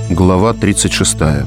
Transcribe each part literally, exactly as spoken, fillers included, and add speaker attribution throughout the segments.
Speaker 1: Глава тридцать шестая.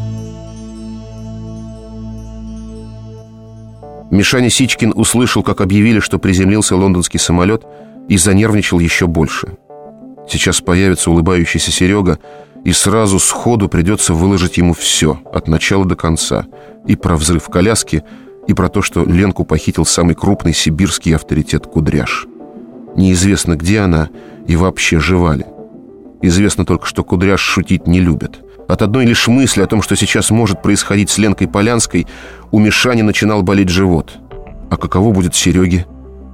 Speaker 1: Мишаня Сичкин услышал, как объявили, что приземлился лондонский самолет, и занервничал еще больше. Сейчас появится улыбающийся Серега, и сразу сходу придется выложить ему все, от начала до конца. И про взрыв коляски, и про то, что Ленку похитил самый крупный сибирский авторитет Кудряш. Неизвестно, где она и вообще жива ли. Известно только, что Кудряш шутить не любит. От одной лишь мысли о том, что сейчас может происходить с Ленкой Полянской, у Мишани начинал болеть живот. А каково будет Сереге?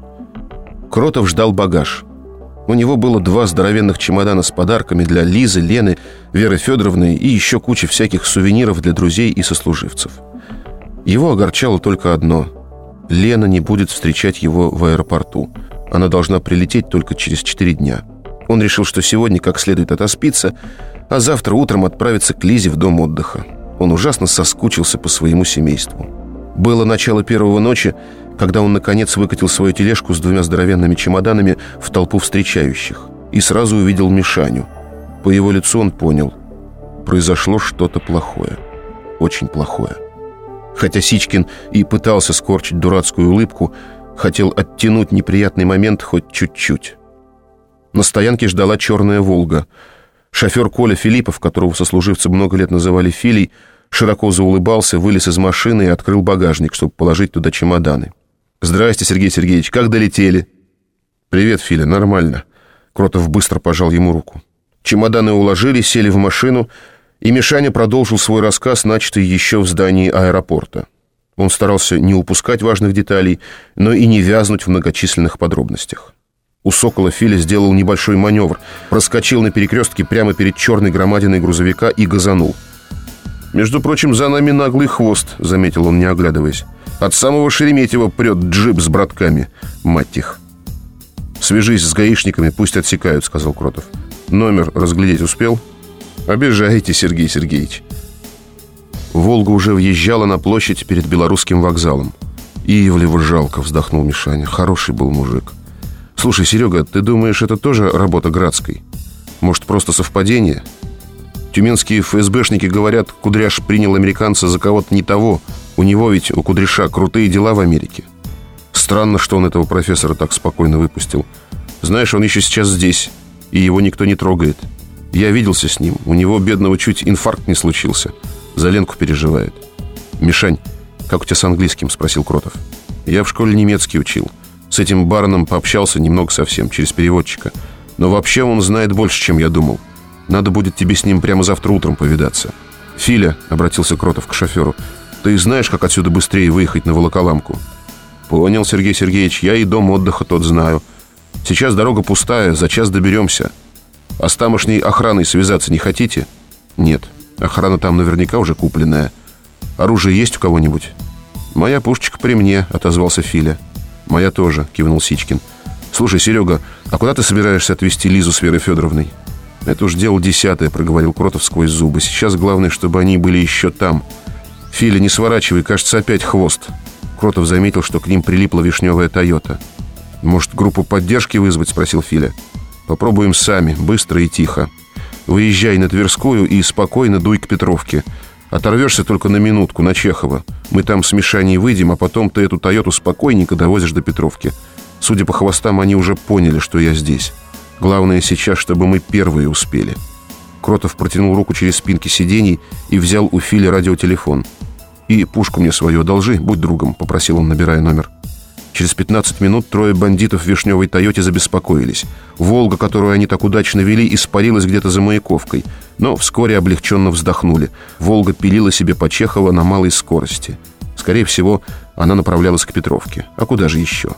Speaker 1: Кротов ждал багаж. У него было два здоровенных чемодана с подарками для Лизы, Лены, Веры Федоровны и еще куча всяких сувениров для друзей и сослуживцев. Его огорчало только одно. Лена не будет встречать его в аэропорту. Она должна прилететь только через четыре дня. Он решил, что сегодня как следует отоспится, а завтра утром отправится к Лизе в дом отдыха. Он ужасно соскучился по своему семейству. Было начало первого ночи, когда он, наконец, выкатил свою тележку с двумя здоровенными чемоданами в толпу встречающих и сразу увидел Мишаню. По его лицу он понял – произошло что-то плохое. Очень плохое. Хотя Сичкин и пытался скорчить дурацкую улыбку, хотел оттянуть неприятный момент хоть чуть-чуть. На стоянке ждала черная «Волга». Шофер Коля Филиппов, которого сослуживцы много лет называли Филей, широко заулыбался, вылез из машины и открыл багажник, чтобы положить туда чемоданы. «Здрасте, Сергей Сергеевич, как долетели?» «Привет, Филя, нормально». Кротов быстро пожал ему руку. Чемоданы уложили, сели в машину, и Мишаня продолжил свой рассказ, начатый еще в здании аэропорта. Он старался не упускать важных деталей, но и не вязнуть в многочисленных подробностях. У «Сокола» Филя сделал небольшой маневр, проскочил на перекрестке прямо перед черной громадиной грузовика и газанул. «Между прочим, за нами наглый хвост», — заметил он, не оглядываясь. «От самого Шереметьево прет джип с братками, мать их». «Свяжись с гаишниками, пусть отсекают», — сказал Кротов. «Номер разглядеть успел?» «Обижаете, Сергей Сергеевич». «Волга» уже въезжала на площадь перед Белорусским вокзалом. «Ивлева жалко», — вздохнул Мишаня. «Хороший был мужик». «Слушай, Серега, ты думаешь, это тоже работа Градской? Может, просто совпадение? Тюменские эф эс бэшники говорят, Кудряш принял американца за кого-то не того. У него ведь, у Кудряша, крутые дела в Америке. Странно, что он этого профессора так спокойно выпустил. Знаешь, он еще сейчас здесь, и его никто не трогает. Я виделся с ним, у него, бедного, чуть инфаркт не случился. За Ленку переживает». «Мишань, как у тебя с английским?» — спросил Кротов. «Я в школе немецкий учил. С этим бароном пообщался немного совсем, через переводчика. Но вообще он знает больше, чем я думал. Надо будет тебе с ним прямо завтра утром повидаться». «Филя», — обратился Кротов к шоферу, — «ты знаешь, как отсюда быстрее выехать на Волоколамку?» «Понял, Сергей Сергеевич, я и дом отдыха тот знаю. Сейчас дорога пустая, за час доберемся. А с тамошней охраной связаться не хотите?» «Нет, охрана там наверняка уже купленная. Оружие есть у кого-нибудь?» «Моя пушечка при мне», — отозвался Филя. «Моя тоже», — кивнул Сичкин. «Слушай, Серега, а куда ты собираешься отвезти Лизу с Верой Федоровной?» «Это уж дело десятое», — проговорил Кротов сквозь зубы. «Сейчас главное, чтобы они были еще там. Филя, не сворачивай, кажется, опять хвост». Кротов заметил, что к ним прилипла вишневая «Тойота». «Может, группу поддержки вызвать?» — спросил Филя. «Попробуем сами, быстро и тихо. Выезжай на Тверскую и спокойно дуй к Петровке. Оторвешься только на минутку, на Чехова. Мы там с Мишаней выйдем, а потом ты эту «Тойоту» спокойненько довозишь до Петровки. Судя по хвостам, они уже поняли, что я здесь. Главное сейчас, чтобы мы первые успели». Кротов протянул руку через спинки сидений и взял у Филя радиотелефон. «И пушку мне свою одолжи, будь другом», — попросил он, набирая номер. Через пятнадцать минут трое бандитов в вишневой «Тойоте» забеспокоились. «Волга», которую они так удачно вели, испарилась где-то за Маяковкой. Но вскоре облегченно вздохнули. «Волга» пилила себе по Чехова на малой скорости. Скорее всего, она направлялась к Петровке. А куда же еще?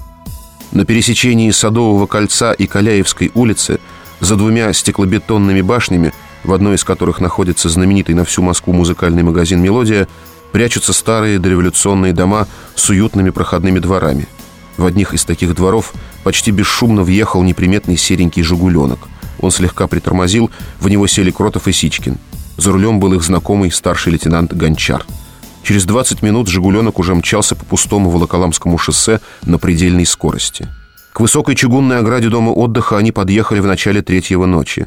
Speaker 1: На пересечении Садового кольца и Каляевской улицы, за двумя стеклобетонными башнями, в одной из которых находится знаменитый на всю Москву музыкальный магазин «Мелодия», прячутся старые дореволюционные дома с уютными проходными дворами. В одних из таких дворов почти бесшумно въехал неприметный серенький «Жигуленок». Он слегка притормозил, в него сели Кротов и Сичкин. За рулем был их знакомый старший лейтенант Гончар. Через двадцать минут «Жигуленок» уже мчался по пустому Волоколамскому шоссе на предельной скорости. К высокой чугунной ограде дома отдыха они подъехали в начале третьего ночи.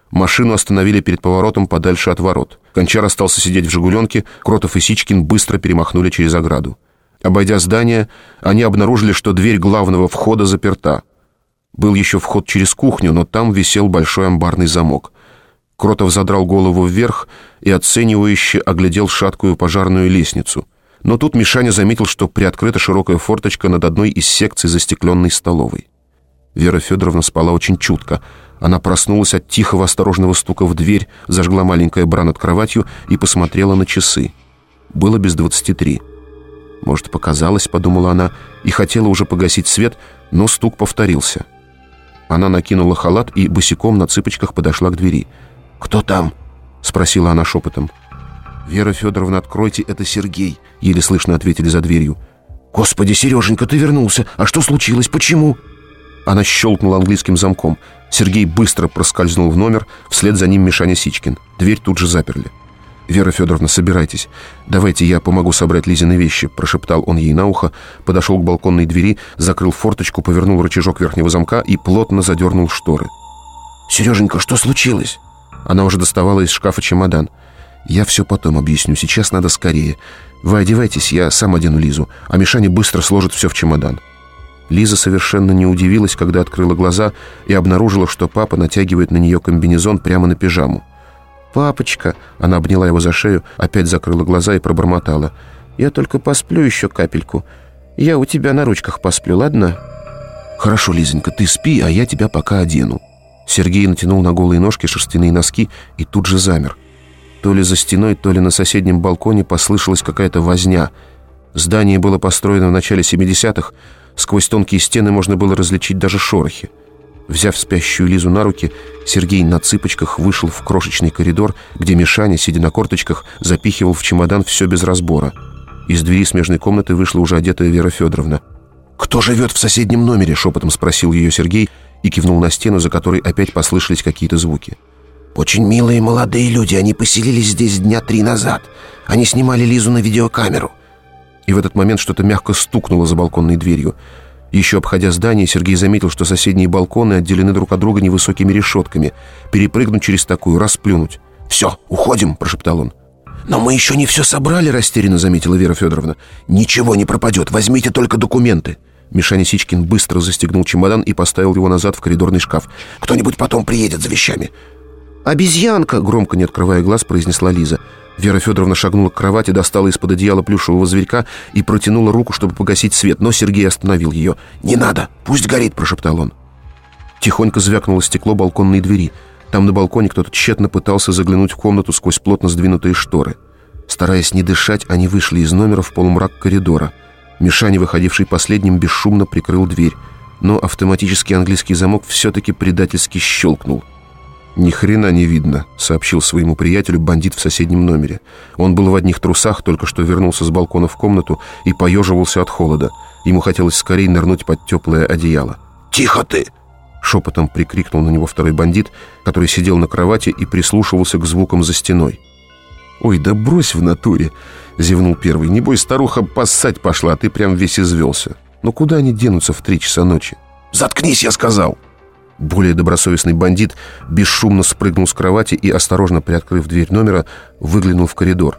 Speaker 1: Машину остановили перед поворотом подальше от ворот. Гончар остался сидеть в «Жигуленке», Кротов и Сичкин быстро перемахнули через ограду. Обойдя здание, они обнаружили, что дверь главного входа заперта. Был еще вход через кухню, но там висел большой амбарный замок. Кротов задрал голову вверх и оценивающе оглядел шаткую пожарную лестницу. Но тут Мишаня заметил, что приоткрыта широкая форточка над одной из секций застекленной столовой. Вера Федоровна спала очень чутко. Она проснулась от тихого осторожного стука в дверь, зажгла маленькое бра над кроватью и посмотрела на часы. Было без двадцати три. «Может, показалось», — подумала она, и хотела уже погасить свет, но стук повторился. Она накинула халат и босиком на цыпочках подошла к двери. «Кто там?» — спросила она шепотом. «Вера Федоровна, откройте, это Сергей», — еле слышно ответили за дверью. «Господи, Сереженька, ты вернулся! А что случилось? Почему?» Она щелкнула английским замком. Сергей быстро проскользнул в номер, вслед за ним Мишаня Сичкин. Дверь тут же заперли. «Вера Федоровна, собирайтесь. Давайте я помогу собрать Лизины вещи», — прошептал он ей на ухо, подошел к балконной двери, закрыл форточку, повернул рычажок верхнего замка и плотно задернул шторы. «Сереженька, что случилось?» Она уже доставала из шкафа чемодан. «Я все потом объясню, сейчас надо скорее. Вы одевайтесь, я сам одену Лизу, а Мишаня быстро сложит все в чемодан». Лиза совершенно не удивилась, когда открыла глаза и обнаружила, что папа натягивает на нее комбинезон прямо на пижаму. «Папочка!» — она обняла его за шею, опять закрыла глаза и пробормотала. «Я только посплю еще капельку. Я у тебя на ручках посплю, ладно?» «Хорошо, Лизонька, ты спи, а я тебя пока одену». Сергей натянул на голые ножки шерстяные носки и тут же замер. То ли за стеной, то ли на соседнем балконе послышалась какая-то возня. Здание было построено в начале семидесятых. Сквозь тонкие стены можно было различить даже шорохи. Взяв спящую Лизу на руки, Сергей на цыпочках вышел в крошечный коридор, где Мишаня, сидя на корточках, запихивал в чемодан все без разбора. Из двери смежной комнаты вышла уже одетая Вера Федоровна. «Кто живет в соседнем номере?» — шепотом спросил ее Сергей и кивнул на стену, за которой опять послышались какие-то звуки. «Очень милые молодые люди, они поселились здесь дня три назад. Они снимали Лизу на видеокамеру». И в этот момент что-то мягко стукнуло за балконной дверью. Еще обходя здание, Сергей заметил, что соседние балконы отделены друг от друга невысокими решетками. Перепрыгнуть через такую, расплюнуть. «Все, уходим!» – прошептал он. «Но мы еще не все собрали», – растерянно заметила Вера Федоровна. «Ничего не пропадет, возьмите только документы». Мишаня Сичкин быстро застегнул чемодан и поставил его назад в коридорный шкаф. «Кто-нибудь потом приедет за вещами». «Обезьянка!» – громко, не открывая глаз, произнесла Лиза. Вера Федоровна шагнула к кровати, достала из-под одеяла плюшевого зверька и протянула руку, чтобы погасить свет, но Сергей остановил ее. «Не надо! Пусть горит!» – прошептал он. Тихонько звякнуло стекло балконной двери. Там на балконе кто-то тщетно пытался заглянуть в комнату сквозь плотно сдвинутые шторы. Стараясь не дышать, они вышли из номера в полумрак коридора. Мишаня, выходивший последним, бесшумно прикрыл дверь, но автоматический английский замок все-таки предательски щелкнул. «Ни хрена не видно», — сообщил своему приятелю бандит в соседнем номере. Он был в одних трусах, только что вернулся с балкона в комнату и поеживался от холода. Ему хотелось скорее нырнуть под теплое одеяло. «Тихо ты!» — шепотом прикрикнул на него второй бандит, который сидел на кровати и прислушивался к звукам за стеной. «Ой, да брось в натуре!» — зевнул первый. «Небось, старуха поссать пошла, а ты прям весь извелся. Ну куда они денутся в три часа ночи?» «Заткнись, я сказал!» Более добросовестный бандит бесшумно спрыгнул с кровати и, осторожно приоткрыв дверь номера, выглянул в коридор.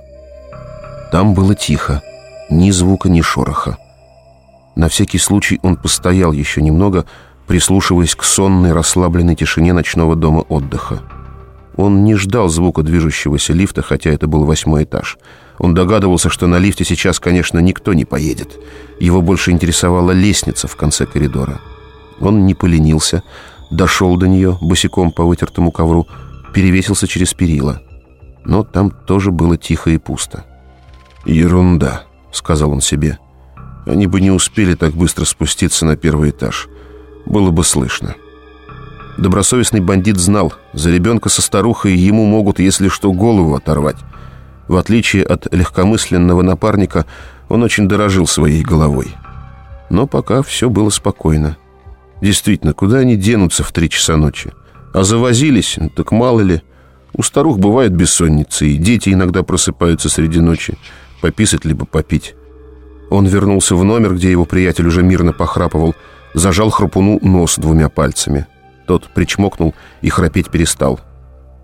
Speaker 1: Там было тихо, ни звука, ни шороха. На всякий случай он постоял еще немного, прислушиваясь к сонной, расслабленной тишине ночного дома отдыха. Он не ждал звука движущегося лифта, хотя это был восьмой этаж. Он догадывался, что на лифте сейчас, конечно, никто не поедет. Его больше интересовала лестница в конце коридора. Он не поленился, дошел до нее босиком по вытертому ковру, перевесился через перила. Но там тоже было тихо и пусто. «Ерунда», — сказал он себе. «Они бы не успели так быстро спуститься на первый этаж. Было бы слышно». Добросовестный бандит знал, за ребенка со старухой ему могут, если что, голову оторвать. В отличие от легкомысленного напарника, он очень дорожил своей головой. Но пока все было спокойно. Действительно, куда они денутся в три часа ночи? А завозились, так мало ли. У старух бывает бессонница, и дети иногда просыпаются среди ночи, пописать либо попить. Он вернулся в номер, где его приятель уже мирно похрапывал, зажал храпуну нос двумя пальцами. Тот причмокнул и храпеть перестал.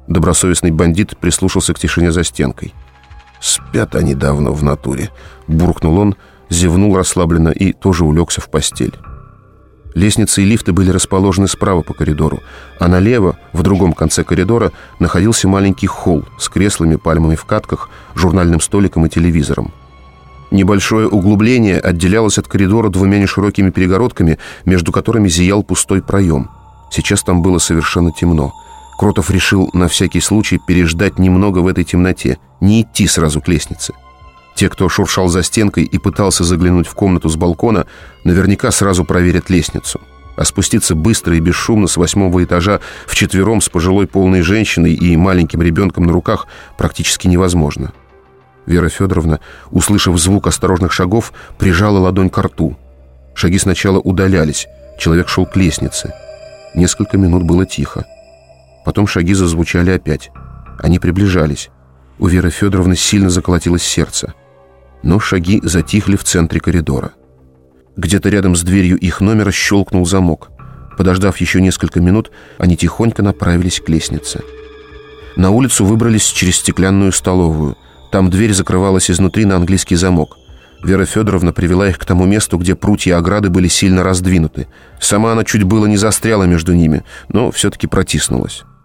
Speaker 1: Добросовестный бандит прислушался к тишине за стенкой. «Спят они давно в натуре», — буркнул он, зевнул расслабленно и тоже улегся в постель. Лестницы и лифты были расположены справа по коридору, а налево, в другом конце коридора, находился маленький холл с креслами, пальмами в катках, журнальным столиком и телевизором. Небольшое углубление отделялось от коридора двумя неширокими перегородками, между которыми зиял пустой проем. Сейчас там было совершенно темно. Кротов решил на всякий случай переждать немного в этой темноте, не идти сразу к лестнице. Те, кто шуршал за стенкой и пытался заглянуть в комнату с балкона, наверняка сразу проверят лестницу. А спуститься быстро и бесшумно с восьмого этажа вчетвером с пожилой полной женщиной и маленьким ребенком на руках практически невозможно. Вера Федоровна, услышав звук осторожных шагов, прижала ладонь к рту. Шаги сначала удалялись, человек шел к лестнице. Несколько минут было тихо. Потом шаги зазвучали опять. Они приближались. У Веры Федоровны сильно заколотилось сердце. Но шаги затихли в центре коридора. Где-то рядом с дверью их номера щелкнул замок. Подождав еще несколько минут, они тихонько направились к лестнице. На улицу выбрались через стеклянную столовую. Там дверь закрывалась изнутри на английский замок. Вера Федоровна привела их к тому месту, где прутья ограды были сильно раздвинуты. Сама она чуть было не застряла между ними, но все-таки протиснулась.